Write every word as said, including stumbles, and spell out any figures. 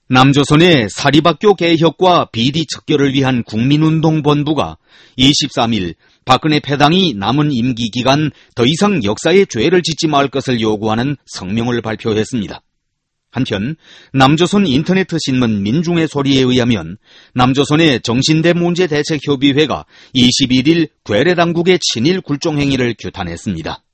남조선의 사립학교 개혁과 비리 척결을 위한 국민운동본부가 이십삼 일 박근혜 패당이 남은 임기 기간 더 이상 역사의 죄를 짓지 말 것을 요구하는 성명을 발표했습니다. 한편 남조선 인터ネット신문 민중의 소리에 의하면 남조선의 정신대문제대책협의회가 이십일 일 괴뢰당국의 친일 굴종행위를 규탄했습니다.